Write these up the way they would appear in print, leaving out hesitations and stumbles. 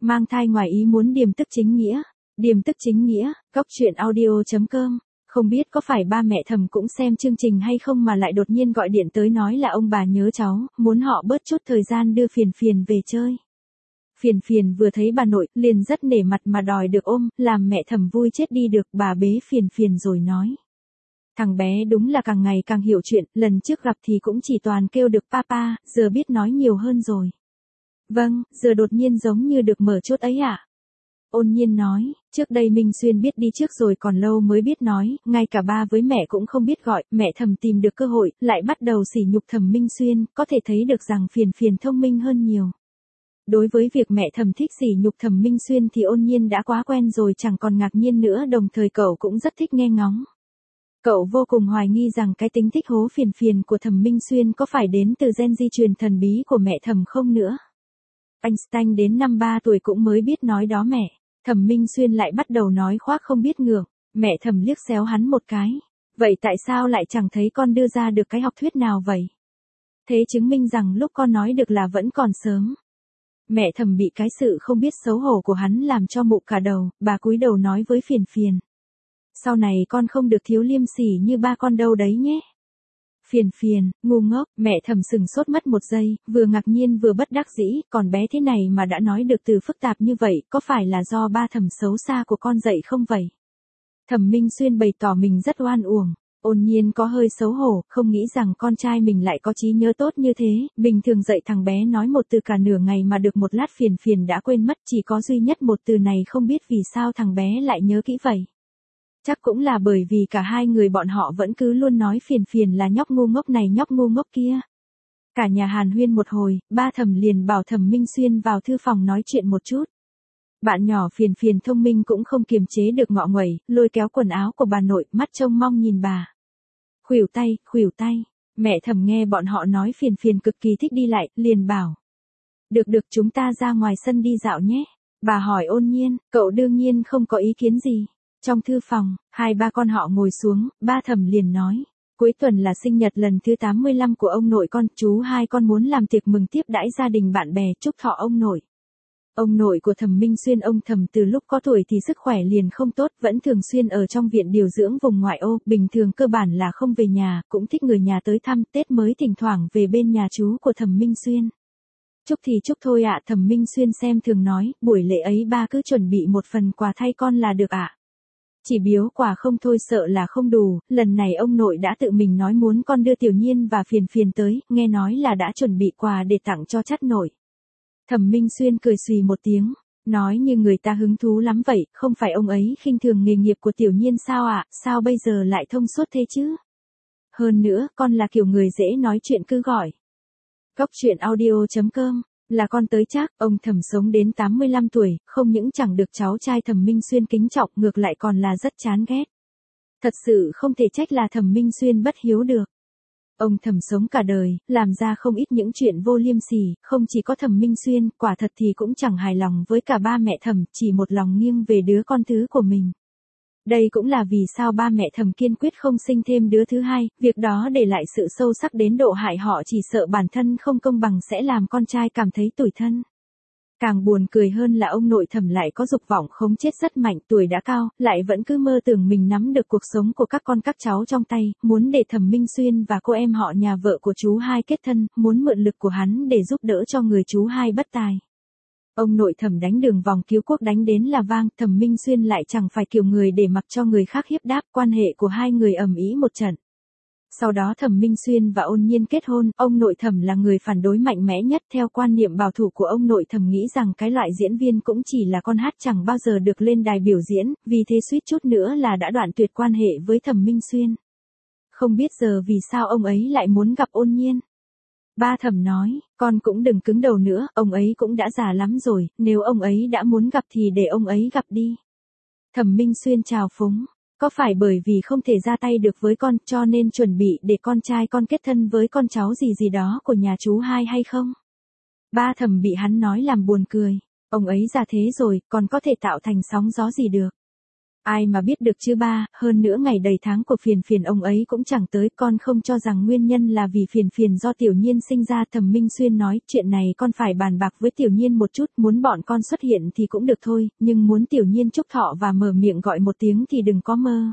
Mang thai ngoài ý muốn điềm tức chính nghĩa. Điềm tức chính nghĩa, góc truyện audio.com. Không biết có phải ba mẹ Thầm cũng xem chương trình hay không mà lại đột nhiên gọi điện tới nói là ông bà nhớ cháu, muốn họ bớt chút thời gian đưa Phiền Phiền về chơi. Phiền Phiền vừa thấy bà nội, liền rất nể mặt mà đòi được ôm, làm mẹ Thầm vui chết đi được. Bà bế Phiền Phiền rồi nói. Thằng bé đúng là càng ngày càng hiểu chuyện, lần trước gặp thì cũng chỉ toàn kêu được papa, giờ biết nói nhiều hơn rồi. Vâng, giờ đột nhiên giống như được mở chốt ấy ạ. Ôn Nhiên nói, trước đây Minh Xuyên biết đi trước rồi còn lâu mới biết nói, ngay cả ba với mẹ cũng không biết gọi, mẹ Thầm tìm được cơ hội, lại bắt đầu sỉ nhục Thầm Minh Xuyên, có thể thấy được rằng Phiền Phiền thông minh hơn nhiều. Đối với việc mẹ Thầm thích sỉ nhục Thầm Minh Xuyên thì Ôn Nhiên đã quá quen rồi, chẳng còn ngạc nhiên nữa, đồng thời cậu cũng rất thích nghe ngóng. Cậu vô cùng hoài nghi rằng cái tính thích hố Phiền Phiền của Thầm Minh Xuyên có phải đến từ gen di truyền thần bí của mẹ Thầm không nữa. Einstein đến năm 3 tuổi cũng mới biết nói đó mẹ. Thầm Minh Xuyên lại bắt đầu nói khoác không biết ngượng. Mẹ Thầm liếc xéo hắn một cái. Vậy tại sao lại chẳng thấy con đưa ra được cái học thuyết nào vậy? Thế chứng minh rằng lúc con nói được là vẫn còn sớm. Mẹ Thầm bị cái sự không biết xấu hổ của hắn làm cho mụ cả đầu, bà cúi đầu nói với Phiền Phiền. Sau này con không được thiếu liêm sỉ như ba con đâu đấy nhé. Phiền Phiền, ngu ngốc, mẹ Thầm sừng sốt mất một giây, vừa ngạc nhiên vừa bất đắc dĩ, còn bé thế này mà đã nói được từ phức tạp như vậy, có phải là do ba Thầm xấu xa của con dạy không vậy? Thầm Minh Xuyên bày tỏ mình rất oan uổng. Ôn Nhiên có hơi xấu hổ, không nghĩ rằng con trai mình lại có trí nhớ tốt như thế, bình thường dạy thằng bé nói một từ cả nửa ngày mà được một lát Phiền Phiền đã quên mất, chỉ có duy nhất một từ này không biết vì sao thằng bé lại nhớ kỹ vậy. Chắc cũng là bởi vì cả hai người bọn họ vẫn cứ luôn nói Phiền Phiền là nhóc ngu ngốc này nhóc ngu ngốc kia. Cả nhà hàn huyên một hồi, ba Thầm liền bảo Thầm Minh Xuyên vào thư phòng nói chuyện một chút. Bạn nhỏ Phiền Phiền thông minh cũng không kiềm chế được ngọ nguậy, lôi kéo quần áo của bà nội, mắt trông mong nhìn bà. Khuỷu tay, mẹ Thầm nghe bọn họ nói Phiền Phiền cực kỳ thích đi lại, liền bảo. Được chúng ta ra ngoài sân đi dạo nhé. Bà hỏi Ôn Nhiên, cậu đương nhiên không có ý kiến gì. Trong thư phòng, hai ba con họ ngồi xuống, ba Thầm liền nói. Cuối tuần là sinh nhật lần thứ 85 của ông nội con, chú hai con muốn làm tiệc mừng tiếp đãi gia đình bạn bè chúc thọ ông nội. Ông nội của Thầm Minh Xuyên ông Thầm từ lúc có tuổi thì sức khỏe liền không tốt, vẫn thường xuyên ở trong viện điều dưỡng vùng ngoại ô, bình thường cơ bản là không về nhà, cũng thích người nhà tới thăm, Tết mới thỉnh thoảng về bên nhà chú của Thầm Minh Xuyên. Chúc thì chúc thôi ạ, Thầm Minh Xuyên xem thường nói, buổi lễ ấy ba cứ chuẩn bị một phần quà thay con là được ạ. Chỉ biếu quà không thôi sợ là không đủ, lần này ông nội đã tự mình nói muốn con đưa Tiểu Nhiên và Phiền Phiền tới, nghe nói là đã chuẩn bị quà để tặng cho chắt nội. Thầm Minh Xuyên cười xùy một tiếng, nói như người ta hứng thú lắm vậy, không phải ông ấy khinh thường nghề nghiệp của Tiểu Nhiên sao ạ, sao bây giờ lại thông suốt thế chứ? Hơn nữa, con là kiểu người dễ nói chuyện cứ gọi. Góc truyện audio.com. Là con tới chắc, ông Thầm sống đến 85 tuổi, không những chẳng được cháu trai Thầm Minh Xuyên kính trọng, ngược lại còn là rất chán ghét. Thật sự không thể trách là Thầm Minh Xuyên bất hiếu được. Ông Thầm sống cả đời, làm ra không ít những chuyện vô liêm sỉ, không chỉ có Thầm Minh Xuyên, quả thật thì cũng chẳng hài lòng với cả ba mẹ Thầm, chỉ một lòng nghiêng về đứa con thứ của mình. Đây cũng là vì sao ba mẹ Thầm kiên quyết không sinh thêm đứa thứ hai, việc đó để lại sự sâu sắc đến độ hại họ chỉ sợ bản thân không công bằng sẽ làm con trai cảm thấy tủi thân. Càng buồn cười hơn là ông nội Thầm lại có dục vọng khống chết rất mạnh, tuổi đã cao, lại vẫn cứ mơ tưởng mình nắm được cuộc sống của các con các cháu trong tay, muốn để Thầm Minh Xuyên và cô em họ nhà vợ của chú hai kết thân, muốn mượn lực của hắn để giúp đỡ cho người chú hai bất tài. Ông nội Thầm đánh đường vòng cứu quốc đánh đến là vang, Thầm Minh Xuyên lại chẳng phải kiểu người để mặc cho người khác hiếp đáp, quan hệ của hai người ầm ĩ một trận. Sau đó Thầm Minh Xuyên và Ôn Nhiên kết hôn, ông nội Thầm là người phản đối mạnh mẽ nhất, theo quan niệm bảo thủ của ông nội Thầm nghĩ rằng cái loại diễn viên cũng chỉ là con hát chẳng bao giờ được lên đài biểu diễn, vì thế suýt chút nữa là đã đoạn tuyệt quan hệ với Thầm Minh Xuyên. Không biết giờ vì sao ông ấy lại muốn gặp Ôn Nhiên. Ba Thầm nói, con cũng đừng cứng đầu nữa, ông ấy cũng đã già lắm rồi, nếu ông ấy đã muốn gặp thì để ông ấy gặp đi. Thầm Minh Xuyên chào phúng, có phải bởi vì không thể ra tay được với con cho nên chuẩn bị để con trai con kết thân với con cháu gì đó của nhà chú hai hay không? Ba Thầm bị hắn nói làm buồn cười, ông ấy già thế rồi, còn có thể tạo thành sóng gió gì được. Ai mà biết được chứ ba, hơn nữa ngày đầy tháng của Phiền Phiền ông ấy cũng chẳng tới, con không cho rằng nguyên nhân là vì Phiền Phiền do Tiểu Nhiên sinh ra. Thẩm Minh Xuyên nói, chuyện này con phải bàn bạc với Tiểu Nhiên một chút, muốn bọn con xuất hiện thì cũng được thôi, nhưng muốn Tiểu Nhiên chúc thọ và mở miệng gọi một tiếng thì đừng có mơ.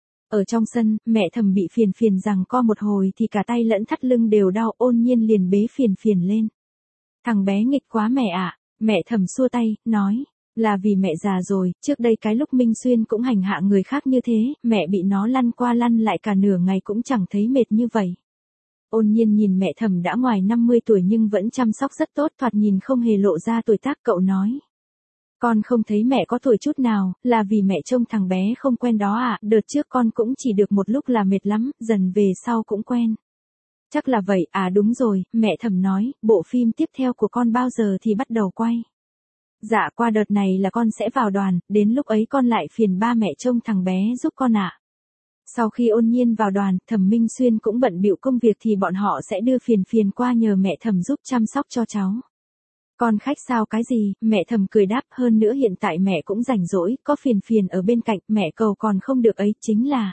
Ở trong sân, mẹ Thẩm bị Phiền Phiền giằng co một hồi thì cả tay lẫn thắt lưng đều đau, Ôn Nhiên liền bế Phiền Phiền lên. Thằng bé nghịch quá mẹ ạ, mẹ Thẩm xua tay, nói. Là vì mẹ già rồi, trước đây cái lúc Minh Xuyên cũng hành hạ người khác như thế, mẹ bị nó lăn qua lăn lại cả nửa ngày cũng chẳng thấy mệt như vậy. Ôn Nhiên nhìn mẹ Thẩm đã ngoài 50 tuổi nhưng vẫn chăm sóc rất tốt, thoạt nhìn không hề lộ ra tuổi tác. Cậu nói. Con không thấy mẹ có tuổi chút nào, là vì mẹ trông thằng bé không quen đó à, đợt trước con cũng chỉ được một lúc là mệt lắm, dần về sau cũng quen. Chắc là vậy, à đúng rồi, mẹ Thẩm nói, bộ phim tiếp theo của con bao giờ thì bắt đầu quay. Dạ qua đợt này là con sẽ vào đoàn, đến lúc ấy con lại phiền ba mẹ trông thằng bé giúp con ạ. Sau khi Ôn Nhiên vào đoàn, Thẩm Minh Xuyên cũng bận bịu công việc thì bọn họ sẽ đưa Phiền Phiền qua nhờ mẹ Thẩm giúp chăm sóc cho cháu. Con khách sao cái gì, mẹ Thẩm cười đáp, hơn nữa hiện tại mẹ cũng rảnh rỗi, có Phiền Phiền ở bên cạnh, mẹ cầu còn không được ấy, chính là.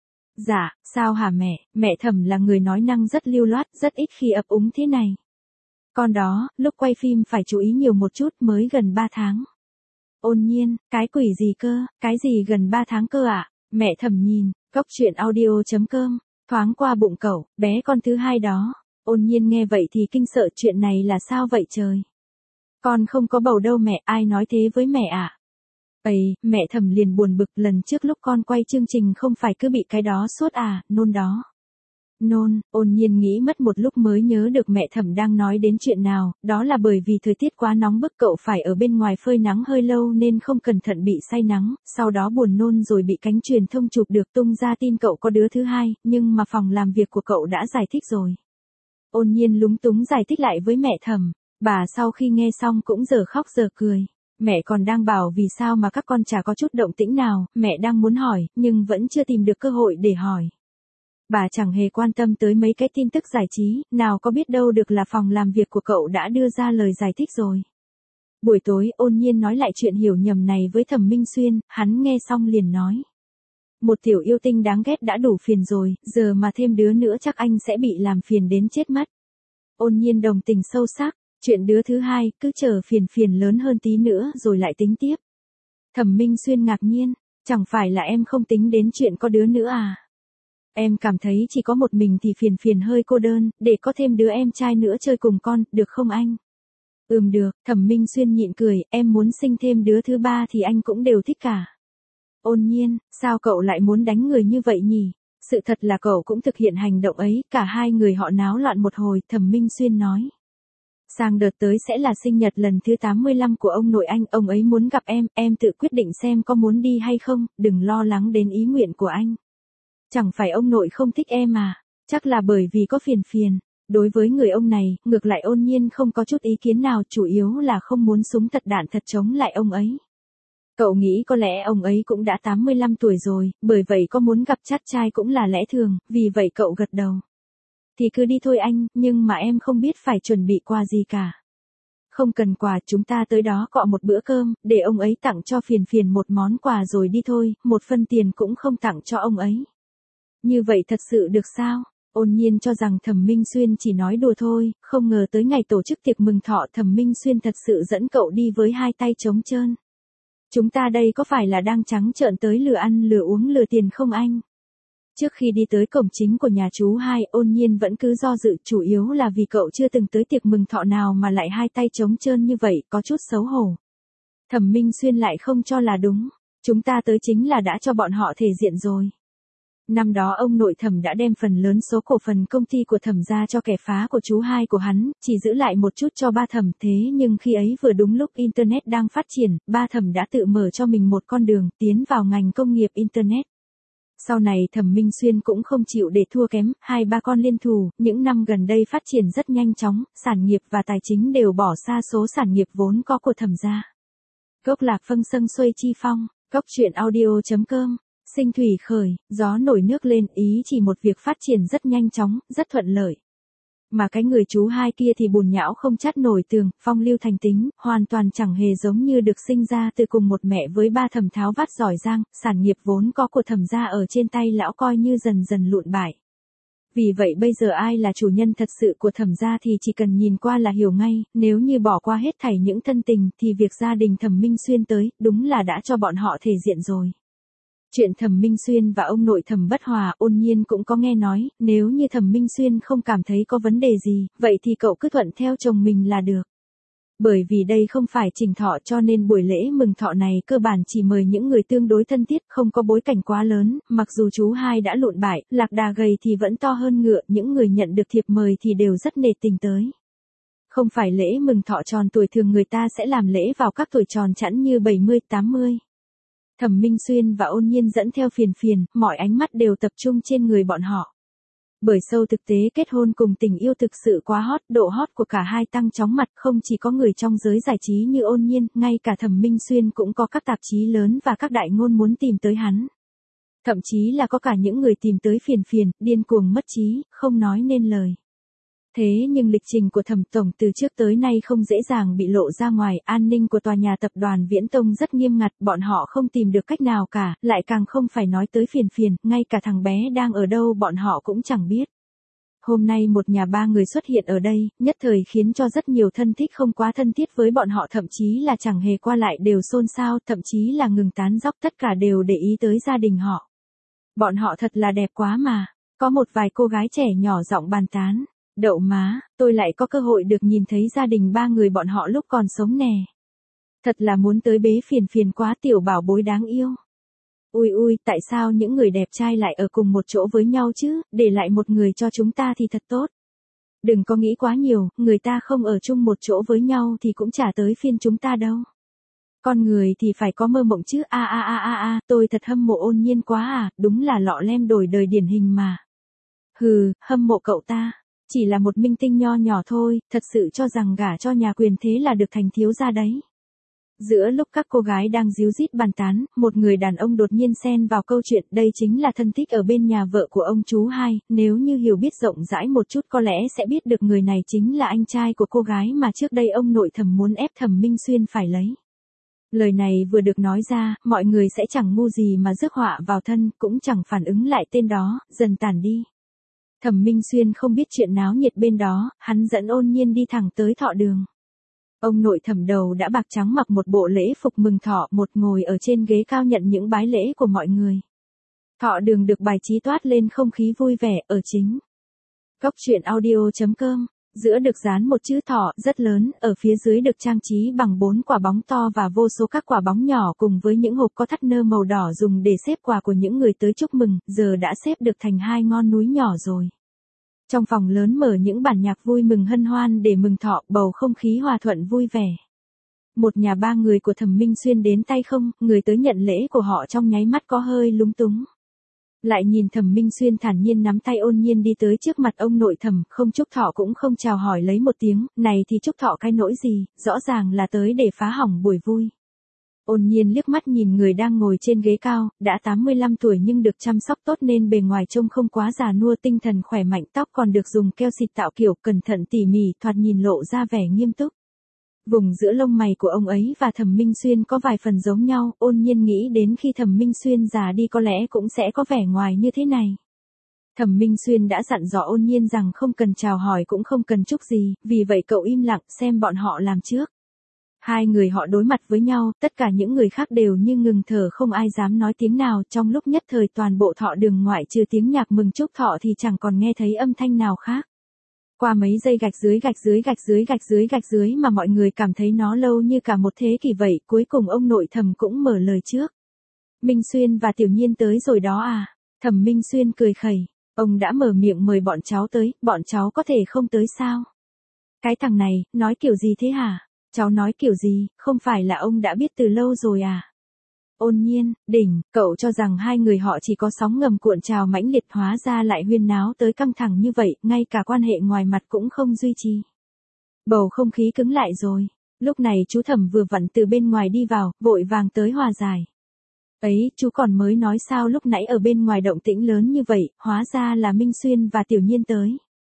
Dạ, sao hả mẹ Thẩm là người nói năng rất lưu loát, rất ít khi ấp úng thế này. Con đó, lúc quay phim phải chú ý nhiều một chút, mới gần 3 tháng. Ôn Nhiên, cái quỷ gì cơ, cái gì gần 3 tháng cơ ạ? Mẹ Thẩm nhìn, góc truyện audio.com, thoáng qua bụng cậu, bé con thứ hai đó. Ôn Nhiên nghe vậy thì kinh sợ, chuyện này là sao vậy trời? Con không có bầu đâu mẹ, ai nói thế với mẹ ạ? Ây, mẹ Thẩm liền buồn bực, lần trước lúc con quay chương trình không phải cứ bị cái đó suốt à, nôn đó. Nôn, Ôn Nhiên nghĩ mất một lúc mới nhớ được mẹ Thẩm đang nói đến chuyện nào, đó là bởi vì thời tiết quá nóng bức cậu phải ở bên ngoài phơi nắng hơi lâu nên không cẩn thận bị say nắng, sau đó buồn nôn rồi bị cánh truyền thông chụp được tung ra tin cậu có đứa thứ hai, nhưng mà phòng làm việc của cậu đã giải thích rồi. Ôn Nhiên lúng túng giải thích lại với mẹ Thẩm, bà sau khi nghe xong cũng giờ khóc giờ cười. Mẹ còn đang bảo vì sao mà các con chả có chút động tĩnh nào, mẹ đang muốn hỏi, nhưng vẫn chưa tìm được cơ hội để hỏi. Bà chẳng hề quan tâm tới mấy cái tin tức giải trí, nào có biết đâu được là phòng làm việc của cậu đã đưa ra lời giải thích rồi. Buổi tối, Ôn Nhiên nói lại chuyện hiểu nhầm này với Thẩm Minh Xuyên, hắn nghe xong liền nói. Một tiểu yêu tinh đáng ghét đã đủ phiền rồi, giờ mà thêm đứa nữa chắc anh sẽ bị làm phiền đến chết mất. Ôn Nhiên đồng tình sâu sắc, chuyện đứa thứ hai, cứ chờ Phiền Phiền lớn hơn tí nữa rồi lại tính tiếp. Thẩm Minh Xuyên ngạc nhiên, chẳng phải là em không tính đến chuyện có đứa nữa à? Em cảm thấy chỉ có một mình thì Phiền Phiền hơi cô đơn, để có thêm đứa em trai nữa chơi cùng con, được không anh? Được, Thẩm Minh Xuyên nhịn cười, em muốn sinh thêm đứa thứ ba thì anh cũng đều thích cả. Ôn Nhiên, sao cậu lại muốn đánh người như vậy nhỉ? Sự thật là cậu cũng thực hiện hành động ấy, cả hai người họ náo loạn một hồi, Thẩm Minh Xuyên nói. Sang đợt tới sẽ là sinh nhật lần thứ 85 của ông nội anh, ông ấy muốn gặp em tự quyết định xem có muốn đi hay không, đừng lo lắng đến ý nguyện của anh. Chẳng phải ông nội không thích em à, chắc là bởi vì có Phiền Phiền. Đối với người ông này, ngược lại Ôn Nhiên không có chút ý kiến nào, chủ yếu là không muốn súng thật đạn thật chống lại ông ấy. Cậu nghĩ có lẽ ông ấy cũng đã 85 tuổi rồi, bởi vậy có muốn gặp chát trai cũng là lẽ thường, vì vậy cậu gật đầu. Thì cứ đi thôi anh, nhưng mà em không biết phải chuẩn bị quà gì cả. Không cần quà, chúng ta tới đó cọ một bữa cơm, để ông ấy tặng cho Phiền Phiền một món quà rồi đi thôi, một phân tiền cũng không tặng cho ông ấy. Như vậy thật sự được sao? Ôn Nhiên cho rằng Thẩm Minh Xuyên chỉ nói đùa thôi, không ngờ tới ngày tổ chức tiệc mừng thọ Thẩm Minh Xuyên thật sự dẫn cậu đi với hai tay trống trơn. Chúng ta đây có phải là đang trắng trợn tới lừa ăn lừa uống lừa tiền không anh? Trước khi đi tới cổng chính của nhà chú hai, Ôn Nhiên vẫn cứ do dự, chủ yếu là vì cậu chưa từng tới tiệc mừng thọ nào mà lại hai tay trống trơn như vậy, có chút xấu hổ. Thẩm Minh Xuyên lại không cho là đúng, chúng ta tới chính là đã cho bọn họ thể diện rồi. Năm đó ông nội Thẩm đã đem phần lớn số cổ phần công ty của Thẩm ra cho kẻ phá của chú hai của hắn, chỉ giữ lại một chút cho ba Thẩm, thế nhưng khi ấy vừa đúng lúc Internet đang phát triển, ba Thẩm đã tự mở cho mình một con đường, tiến vào ngành công nghiệp Internet. Sau này Thẩm Minh Xuyên cũng không chịu để thua kém, hai ba con liên thủ, những năm gần đây phát triển rất nhanh chóng, sản nghiệp và tài chính đều bỏ xa số sản nghiệp vốn có của Thẩm gia. Gốc lạc phâng sâng xuôi chi phong, góc truyện audio.com. Sinh thủy khởi, gió nổi nước lên, ý chỉ một việc phát triển rất nhanh chóng, rất thuận lợi. Mà cái người chú hai kia thì bùn nhão không chát nổi tường, phong lưu thành tính, hoàn toàn chẳng hề giống như được sinh ra từ cùng một mẹ với ba thẩm tháo vát giỏi giang, sản nghiệp vốn có của thẩm gia ở trên tay lão coi như dần dần lụn bại. Vì vậy bây giờ ai là chủ nhân thật sự của thẩm gia thì chỉ cần nhìn qua là hiểu ngay, nếu như bỏ qua hết thảy những thân tình thì việc gia đình Thẩm Minh Xuyên tới, đúng là đã cho bọn họ thể diện rồi. Chuyện Thẩm Minh Xuyên và ông nội Thẩm Bất Hòa, Ôn Nhiên cũng có nghe nói, nếu như Thẩm Minh Xuyên không cảm thấy có vấn đề gì, vậy thì cậu cứ thuận theo chồng mình là được. Bởi vì đây không phải trình thọ cho nên buổi lễ mừng thọ này cơ bản chỉ mời những người tương đối thân thiết, không có bối cảnh quá lớn, mặc dù chú hai đã lụn bại, lạc đà gầy thì vẫn to hơn ngựa, những người nhận được thiệp mời thì đều rất nể tình tới. Không phải lễ mừng thọ tròn tuổi, thường người ta sẽ làm lễ vào các tuổi tròn chẵn như 70, 80. Thẩm Minh Xuyên và Ôn Nhiên dẫn theo Phiền Phiền, mọi ánh mắt đều tập trung trên người bọn họ. Bởi sâu thực tế kết hôn cùng tình yêu thực sự quá hot, độ hot của cả hai tăng chóng mặt, không chỉ có người trong giới giải trí như Ôn Nhiên, ngay cả Thẩm Minh Xuyên cũng có các tạp chí lớn và các đại ngôn muốn tìm tới hắn. Thậm chí là có cả những người tìm tới Phiền Phiền, điên cuồng mất trí, không nói nên lời. Thế nhưng lịch trình của Thẩm tổng từ trước tới nay không dễ dàng bị lộ ra ngoài, an ninh của tòa nhà tập đoàn Viễn Tông rất nghiêm ngặt, bọn họ không tìm được cách nào cả, lại càng không phải nói tới Phiền Phiền, ngay cả thằng bé đang ở đâu bọn họ cũng chẳng biết. Hôm nay một nhà ba người xuất hiện ở đây, nhất thời khiến cho rất nhiều thân thích không quá thân thiết với bọn họ, thậm chí là chẳng hề qua lại đều xôn xao, thậm chí là ngừng tán dóc, tất cả đều để ý tới gia đình họ. Bọn họ thật là đẹp quá mà, có một vài cô gái trẻ nhỏ giọng bàn tán. Đậu má, tôi lại có cơ hội được nhìn thấy gia đình ba người bọn họ lúc còn sống nè. Thật là muốn tới bế Phiền Phiền quá, tiểu bảo bối đáng yêu. Ui ui, tại sao những người đẹp trai lại ở cùng một chỗ với nhau chứ, để lại một người cho chúng ta thì thật tốt. Đừng có nghĩ quá nhiều, người ta không ở chung một chỗ với nhau thì cũng chả tới phiên chúng ta đâu. Con người thì phải có mơ mộng chứ, tôi thật hâm mộ Ôn Nhiên quá à, đúng là lọ lem đổi đời điển hình mà. Hừ, hâm mộ cậu ta. Chỉ là một minh tinh nho nhỏ thôi, thật sự cho rằng gả cho nhà quyền thế là được thành thiếu gia đấy. Giữa lúc các cô gái đang díu dít bàn tán, một người đàn ông đột nhiên xen vào câu chuyện, đây chính là thân thích ở bên nhà vợ của ông chú hai, nếu như hiểu biết rộng rãi một chút có lẽ sẽ biết được người này chính là anh trai của cô gái mà trước đây ông nội Thẩm muốn ép Thẩm Minh Xuyên phải lấy. Lời này vừa được nói ra, mọi người sẽ chẳng ngu gì mà rước họa vào thân, cũng chẳng phản ứng lại tên đó, dần tản đi. Thẩm Minh Xuyên không biết chuyện náo nhiệt bên đó, hắn dẫn Ôn Nhiên đi thẳng tới thọ đường. Ông nội Thẩm đầu đã bạc trắng mặc một bộ lễ phục mừng thọ, một ngồi ở trên ghế cao nhận những bái lễ của mọi người. Thọ đường được bài trí toát lên không khí vui vẻ, ở chính góc truyện audio.com, giữa được dán một chữ thọ rất lớn, ở phía dưới được trang trí bằng 4 quả bóng to và vô số các quả bóng nhỏ cùng với những hộp có thắt nơ màu đỏ dùng để xếp quà của những người tới chúc mừng, giờ đã xếp được thành 2 ngọn núi nhỏ rồi. Trong phòng lớn mở những bản nhạc vui mừng hân hoan để mừng thọ, bầu không khí hòa thuận vui vẻ. Một nhà ba người của Thẩm Minh Xuyên đến tay không, người tới nhận lễ của họ trong nháy mắt có hơi lúng túng. Lại nhìn Thẩm Minh Xuyên thản nhiên nắm tay Ôn Nhiên đi tới trước mặt ông nội Thẩm, không chúc thọ cũng không chào hỏi lấy một tiếng, này thì chúc thọ cái nỗi gì, rõ ràng là tới để phá hỏng buổi vui. Ôn Nhiên liếc mắt nhìn người đang ngồi trên ghế cao, đã 85 tuổi nhưng được chăm sóc tốt nên bề ngoài trông không quá già nua, tinh thần khỏe mạnh, tóc còn được dùng keo xịt tạo kiểu cẩn thận tỉ mỉ, thoạt nhìn lộ ra vẻ nghiêm túc. Vùng giữa lông mày của ông ấy và Thẩm Minh Xuyên có vài phần giống nhau, Ôn Nhiên nghĩ đến khi Thẩm Minh Xuyên già đi có lẽ cũng sẽ có vẻ ngoài như thế này. Thẩm Minh Xuyên đã dặn dò Ôn Nhiên rằng không cần chào hỏi cũng không cần chúc gì, vì vậy cậu im lặng xem bọn họ làm trước. Hai người họ đối mặt với nhau, tất cả những người khác đều như ngừng thở, không ai dám nói tiếng nào, trong lúc nhất thời toàn bộ thọ đường ngoại trừ tiếng nhạc mừng chúc thọ thì chẳng còn nghe thấy âm thanh nào khác. Qua mấy giây gạch dưới mà mọi người cảm thấy nó lâu như cả một thế kỷ vậy, cuối cùng ông nội Thẩm cũng mở lời trước. Minh Xuyên và Tiểu Nhiên tới rồi đó à? Thẩm Minh Xuyên cười khẩy, ông đã mở miệng mời bọn cháu tới, bọn cháu có thể không tới sao? Cái thằng này, nói kiểu gì thế hả? Cháu nói kiểu gì, không phải là ông đã biết từ lâu rồi à? Ôn Nhiên, đỉnh, cậu cho rằng hai người họ chỉ có sóng ngầm cuộn trào mãnh liệt, hóa ra lại huyên náo tới căng thẳng như vậy, ngay cả quan hệ ngoài mặt cũng không duy trì. Bầu không khí cứng lại rồi. Lúc này chú Thẩm vừa vặn từ bên ngoài đi vào, vội vàng tới hòa giải. Ấy, chú còn mới nói sao lúc nãy ở bên ngoài động tĩnh lớn như vậy, hóa ra là Minh Xuyên và Tiểu Nhiên tới.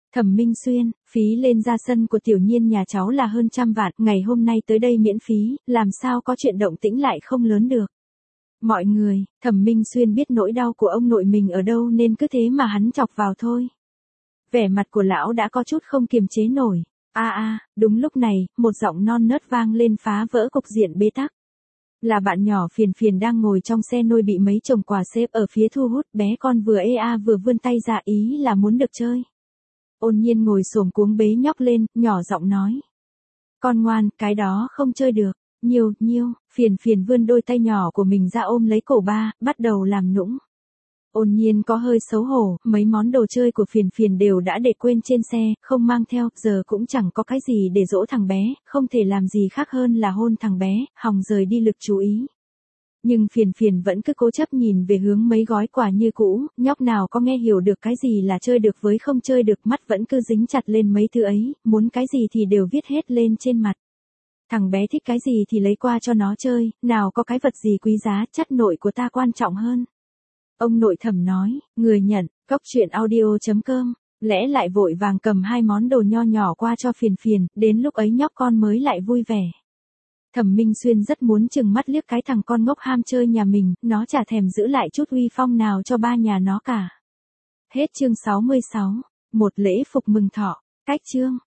Thẩm Minh Xuyên, phí lên ra sân của tiểu nhiên nhà cháu là hơn 100 vạn, ngày hôm nay tới đây miễn phí, làm sao có chuyện động tĩnh lại không lớn được. Mọi người, Thẩm Minh Xuyên biết nỗi đau của ông nội mình ở đâu nên cứ thế mà hắn chọc vào thôi. Vẻ mặt của lão đã có chút không kiềm chế nổi. Đúng lúc này, một giọng non nớt vang lên phá vỡ cục diện bế tắc. Là bạn nhỏ Phiền Phiền đang ngồi trong xe nôi bị mấy chồng quà xếp ở phía thu hút, bé con vừa vừa vươn tay ra ý là muốn được chơi. Ôn Nhiên ngồi xổm cuống bế nhóc lên, nhỏ giọng nói. Con ngoan, cái đó không chơi được. Nhiêu, Phiền Phiền vươn đôi tay nhỏ của mình ra ôm lấy cổ ba, bắt đầu làm nũng. Ôn Nhiên có hơi xấu hổ, mấy món đồ chơi của Phiền Phiền đều đã để quên trên xe, không mang theo, giờ cũng chẳng có cái gì để dỗ thằng bé, không thể làm gì khác hơn là hôn thằng bé, hòng rời đi lực chú ý. Nhưng Phiền Phiền vẫn cứ cố chấp nhìn về hướng mấy gói quà như cũ, nhóc nào có nghe hiểu được cái gì là chơi được với không chơi được, mắt vẫn cứ dính chặt lên mấy thứ ấy, muốn cái gì thì đều viết hết lên trên mặt. Thằng bé thích cái gì thì lấy qua cho nó chơi, nào có cái vật gì quý giá, chất nội của ta quan trọng hơn. Ông nội Thẩm nói, người nhận, cóc truyện audio.com, lẽ lại vội vàng cầm 2 món đồ nho nhỏ qua cho Phiền Phiền, đến lúc ấy nhóc con mới lại vui vẻ. Thẩm Minh Xuyên rất muốn chừng mắt liếc cái thằng con ngốc ham chơi nhà mình, nó chả thèm giữ lại chút uy phong nào cho ba nhà nó cả. Hết chương 66, một lễ phục mừng thọ, cách chương.